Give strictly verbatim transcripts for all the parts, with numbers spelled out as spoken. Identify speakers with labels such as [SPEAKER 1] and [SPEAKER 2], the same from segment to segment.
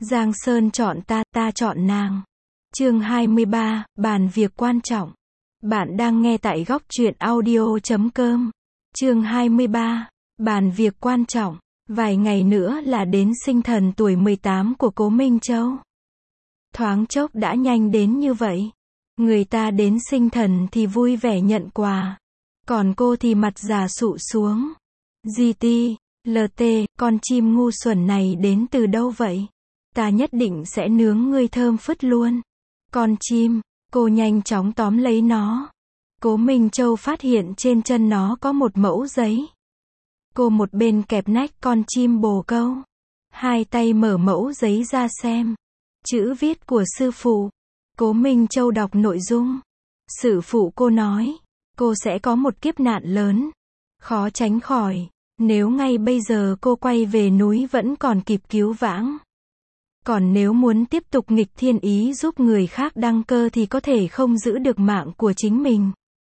[SPEAKER 1] Giang Sơn chọn ta, ta chọn nàng. Chương hai mươi ba, bàn việc quan trọng. Bạn đang nghe tại góc truyện audio chấm com. Chương hai mươi ba, bàn việc quan trọng. Vài ngày nữa là đến sinh thần tuổi mười tám của Cố Minh Châu. Thoáng chốc đã nhanh đến như vậy. Người ta đến sinh thần thì vui vẻ nhận quà. Còn cô thì mặt già sụ xuống. giê tê, lờ tê, con chim ngu xuẩn này đến từ đâu vậy? Ta nhất định sẽ nướng ngươi thơm phứt luôn. Con chim, cô nhanh chóng tóm lấy nó. Cố Minh Châu phát hiện trên chân nó có một mẫu giấy. Cô một bên kẹp nách con chim bồ câu, hai tay mở mẫu giấy ra xem. Chữ viết của sư phụ. Cố Minh Châu đọc nội dung. Sư phụ cô nói, cô sẽ có một kiếp nạn lớn, khó tránh khỏi. Nếu ngay bây giờ cô quay về núi vẫn còn kịp cứu vãng. Còn nếu muốn tiếp tục nghịch thiên ý giúp người khác đăng cơ thì có thể không giữ được mạng của chính mình.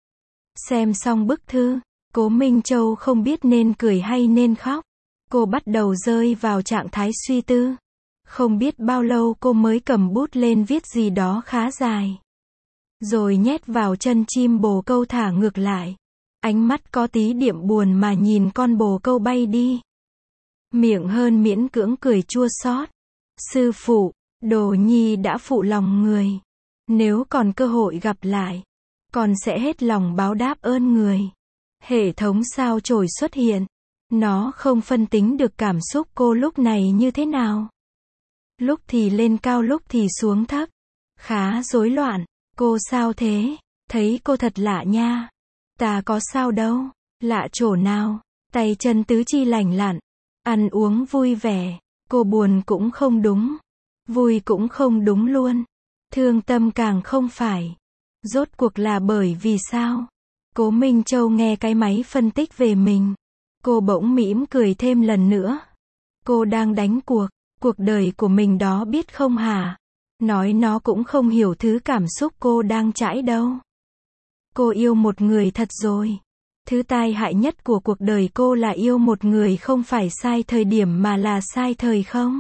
[SPEAKER 1] Xem xong bức thư, Cố Minh Châu không biết nên cười hay nên khóc. Cô bắt đầu rơi vào trạng thái suy tư. Không biết bao lâu cô mới cầm bút lên viết gì đó khá dài. Rồi nhét vào chân chim bồ câu thả ngược lại. Ánh mắt có tí điểm buồn mà nhìn con bồ câu bay đi. Miệng hơn miễn cưỡng cười chua xót. Sư phụ, đồ nhi đã phụ lòng người. Nếu còn cơ hội gặp lại, con sẽ hết lòng báo đáp ơn người. Hệ thống sao chổi xuất hiện. Nó không phân tính được cảm xúc cô lúc này như thế nào. Lúc thì lên cao lúc thì xuống thấp. Khá rối loạn. Cô sao thế? Thấy cô thật lạ nha. Ta có sao đâu. Lạ chỗ nào? Tay chân tứ chi lành lặn. Ăn uống vui vẻ. Cô buồn cũng không đúng. Vui cũng không đúng luôn. Thương tâm càng không phải. Rốt cuộc là bởi vì sao? Cố Minh Châu nghe cái máy phân tích về mình. Cô bỗng mỉm cười thêm lần nữa. Cô đang đánh cuộc. Cuộc đời của mình đó biết không hả? Nói nó cũng không hiểu thứ cảm xúc cô đang trải đâu. Cô yêu một người thật rồi. Thứ tai hại nhất của cuộc đời cô là yêu một người không phải sai thời điểm mà là sai thời không.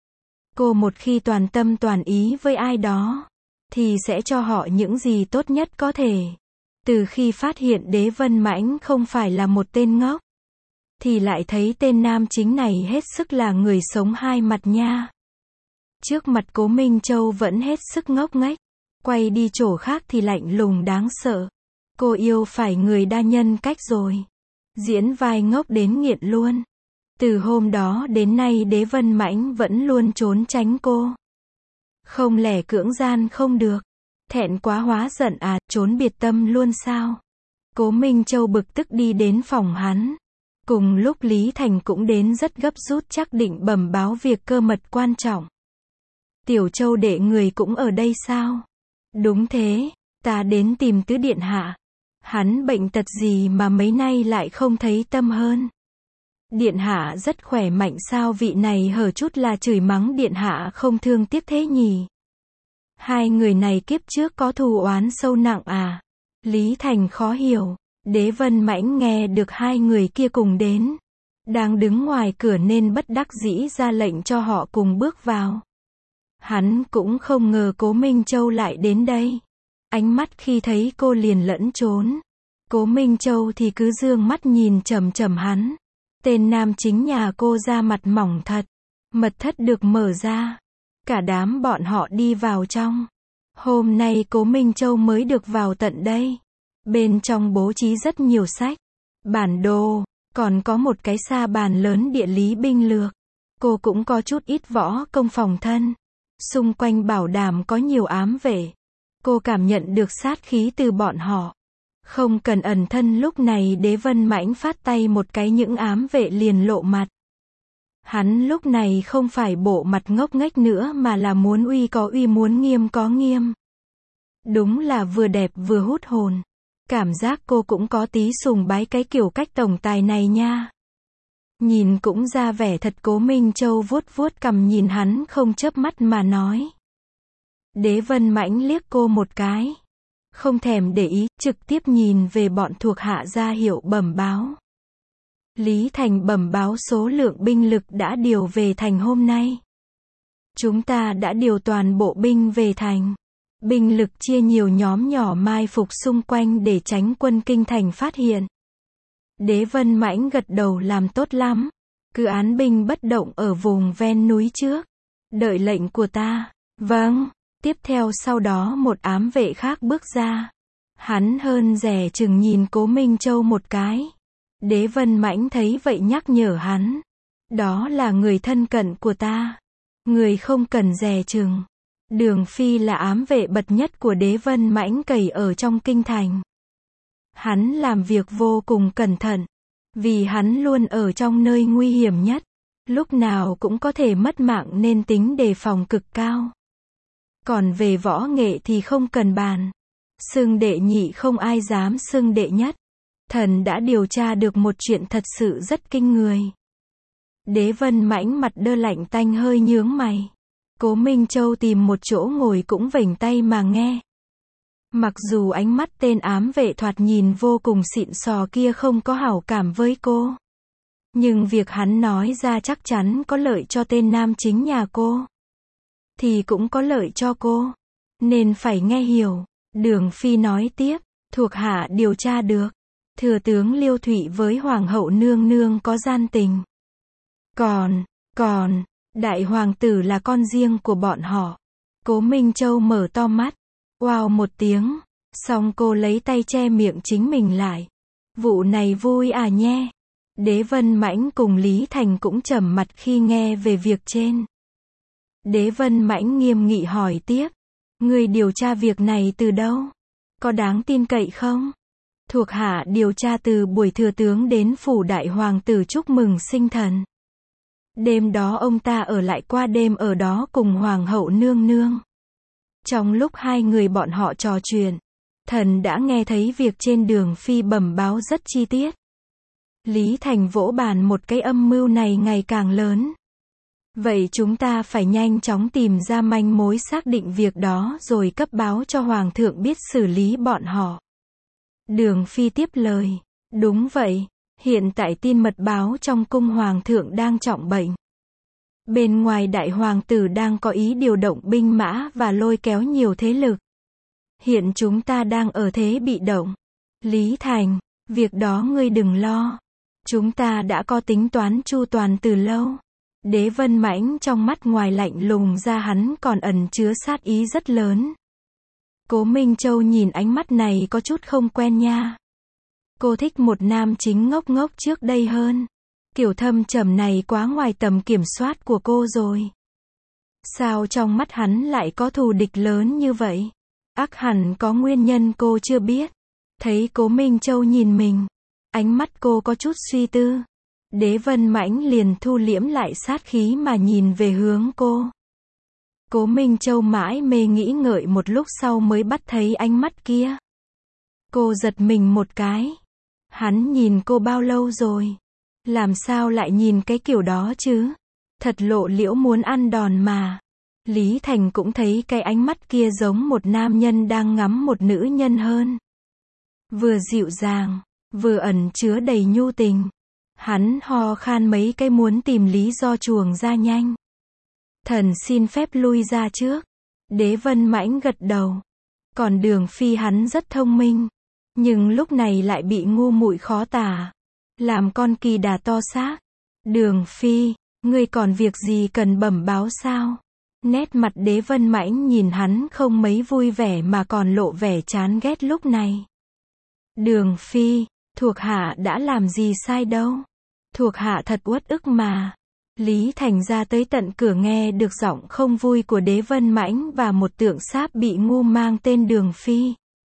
[SPEAKER 1] Cô một khi toàn tâm toàn ý với ai đó, thì sẽ cho họ những gì tốt nhất có thể. Từ khi phát hiện Đế Vân Mãnh không phải là một tên ngốc, thì lại thấy tên nam chính này hết sức là người sống hai mặt nha. Trước mặt Cố Minh Châu vẫn hết sức ngốc nghếch, quay đi chỗ khác thì lạnh lùng đáng sợ. Cô yêu phải người đa nhân cách rồi. Diễn vai ngốc đến nghiện luôn. Từ hôm đó đến nay Đế Vân Mãnh vẫn luôn trốn tránh cô. Không lẽ cưỡng gian không được. Thẹn quá hóa giận à, trốn biệt tâm luôn sao? Cố Minh Châu bực tức đi đến phòng hắn. Cùng lúc Lý Thành cũng đến rất gấp rút chắc định bẩm báo việc cơ mật quan trọng. Tiểu Châu đệ người cũng ở đây sao? Đúng thế, ta đến tìm tứ điện hạ. Hắn bệnh tật gì mà mấy nay lại không thấy tâm hơn? Điện hạ rất khỏe mạnh sao vị này hở chút là chửi mắng điện hạ không thương tiếc thế nhỉ? Hai người này kiếp trước có thù oán sâu nặng à? Lý Thành khó hiểu. Đế Vân Mãnh nghe được hai người kia cùng đến. Đang đứng ngoài cửa nên bất đắc dĩ ra lệnh cho họ cùng bước vào. Hắn cũng không ngờ Cố Minh Châu lại đến đây. Ánh mắt khi thấy cô liền lẫn trốn. Cố Minh Châu thì cứ dương mắt nhìn chằm chằm hắn. Tên nam chính nhà cô ra mặt mỏng thật. Mật thất được mở ra. Cả đám bọn họ đi vào trong. Hôm nay Cố Minh Châu mới được vào tận đây. Bên trong bố trí rất nhiều sách, bản đồ, còn có một cái sa bàn lớn địa lý binh lược. Cô cũng có chút ít võ công phòng thân. Xung quanh bảo đảm có nhiều ám vệ. Cô cảm nhận được sát khí từ bọn họ. Không cần ẩn thân lúc này Đế Vân Mãnh phát tay một cái những ám vệ liền lộ mặt. Hắn lúc này không phải bộ mặt ngốc nghếch nữa mà là muốn uy có uy muốn nghiêm có nghiêm. Đúng là vừa đẹp vừa hút hồn. Cảm giác cô cũng có tí sùng bái cái kiểu cách tổng tài này nha. Nhìn cũng ra vẻ thật. Cố Minh Châu vuốt vuốt cằm nhìn hắn không chớp mắt mà nói. Đế Vân Mãnh liếc cô một cái. Không thèm để ý, trực tiếp nhìn về bọn thuộc hạ ra hiệu bẩm báo. Lý Thành bẩm báo số lượng binh lực đã điều về thành hôm nay. Chúng ta đã điều toàn bộ binh về thành. Binh lực chia nhiều nhóm nhỏ mai phục xung quanh để tránh quân kinh thành phát hiện. Đế Vân Mãnh gật đầu làm tốt lắm. Cứ án binh bất động ở vùng ven núi trước. Đợi lệnh của ta. Vâng. Tiếp theo sau đó một ám vệ khác bước ra. Hắn hơn dè chừng nhìn Cố Minh Châu một cái. Đế Vân Mãnh thấy vậy nhắc nhở hắn. Đó là người thân cận của ta. Người không cần dè chừng. Đường Phi là ám vệ bậc nhất của Đế Vân Mãnh cầy ở trong kinh thành. Hắn làm việc vô cùng cẩn thận. Vì hắn luôn ở trong nơi nguy hiểm nhất. Lúc nào cũng có thể mất mạng nên tính đề phòng cực cao. Còn về võ nghệ thì không cần bàn. Xưng đệ nhị không ai dám xưng đệ nhất. Thần đã điều tra được một chuyện thật sự rất kinh người. Đế Vân Mãnh mặt đơ lạnh tanh hơi nhướng mày. Cố Minh Châu tìm một chỗ ngồi cũng vểnh tay mà nghe. Mặc dù ánh mắt tên ám vệ thoạt nhìn vô cùng xịn sò kia không có hảo cảm với cô. Nhưng việc hắn nói ra chắc chắn có lợi cho tên nam chính nhà cô. Thì cũng có lợi cho cô. Nên phải nghe hiểu. Đường Phi nói tiếp. Thuộc hạ điều tra được. Thừa tướng Liêu Thụy với Hoàng hậu nương nương có gian tình. Còn, còn, đại hoàng tử là con riêng của bọn họ. Cố Minh Châu mở to mắt. Wow một tiếng. Xong cô lấy tay che miệng chính mình lại. Vụ này vui à nhé. Đế Vân Mãnh cùng Lý Thành cũng trầm mặt khi nghe về việc trên. Đế Vân Mãnh nghiêm nghị hỏi tiếp. Người điều tra việc này từ đâu? Có đáng tin cậy không? Thuộc hạ điều tra từ buổi thừa tướng đến phủ đại hoàng tử chúc mừng sinh thần. Đêm đó ông ta ở lại qua đêm ở đó cùng hoàng hậu nương nương. Trong lúc hai người bọn họ trò chuyện, thần đã nghe thấy việc trên Đường Phi bẩm báo rất chi tiết. Lý Thành vỗ bàn một cái, âm mưu này ngày càng lớn. Vậy chúng ta phải nhanh chóng tìm ra manh mối xác định việc đó rồi cấp báo cho Hoàng thượng biết xử lý bọn họ. Đường Phi tiếp lời. Đúng vậy, hiện tại tin mật báo trong cung Hoàng thượng đang trọng bệnh. Bên ngoài đại hoàng tử đang có ý điều động binh mã và lôi kéo nhiều thế lực. Hiện chúng ta đang ở thế bị động. Lý Thành, việc đó ngươi đừng lo. Chúng ta đã có tính toán chu toàn từ lâu. Đế Vân Mãnh trong mắt ngoài lạnh lùng ra hắn còn ẩn chứa sát ý rất lớn. Cố Minh Châu nhìn ánh mắt này có chút không quen nha. Cô thích một nam chính ngốc ngốc trước đây hơn. Kiểu thâm trầm này quá ngoài tầm kiểm soát của cô rồi. Sao trong mắt hắn lại có thù địch lớn như vậy? Ác hẳn có nguyên nhân cô chưa biết. Thấy Cố Minh Châu nhìn mình, ánh mắt cô có chút suy tư. Đế Vân Mãnh liền thu liễm lại sát khí mà nhìn về hướng cô. Cố Minh Châu mãi mê nghĩ ngợi một lúc sau mới bắt thấy ánh mắt kia. Cô giật mình một cái. Hắn nhìn cô bao lâu rồi? Làm sao lại nhìn cái kiểu đó chứ? Thật lộ liễu muốn ăn đòn mà. Lý Thành cũng thấy cái ánh mắt kia giống một nam nhân đang ngắm một nữ nhân hơn. Vừa dịu dàng, vừa ẩn chứa đầy nhu tình. Hắn ho khan mấy cái muốn tìm lý do chuồng ra nhanh. Thần xin phép lui ra trước. Đế Vân Mãnh gật đầu. Còn Đường Phi hắn rất thông minh. Nhưng lúc này lại bị ngu muội khó tả. Làm con kỳ đà to xác. Đường Phi, ngươi còn việc gì cần bẩm báo sao? Nét mặt Đế Vân Mãnh nhìn hắn không mấy vui vẻ mà còn lộ vẻ chán ghét lúc này. Đường Phi, thuộc hạ đã làm gì sai đâu. Thuộc hạ thật uất ức mà. Lý Thành ra tới tận cửa nghe được giọng không vui của Đế Vân Mãnh và một tượng sáp bị ngu mang tên Đường Phi.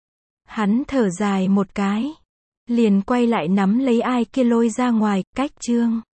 [SPEAKER 1] Hắn thở dài một cái. Liền quay lại nắm lấy ai kia lôi ra ngoài, cách chương.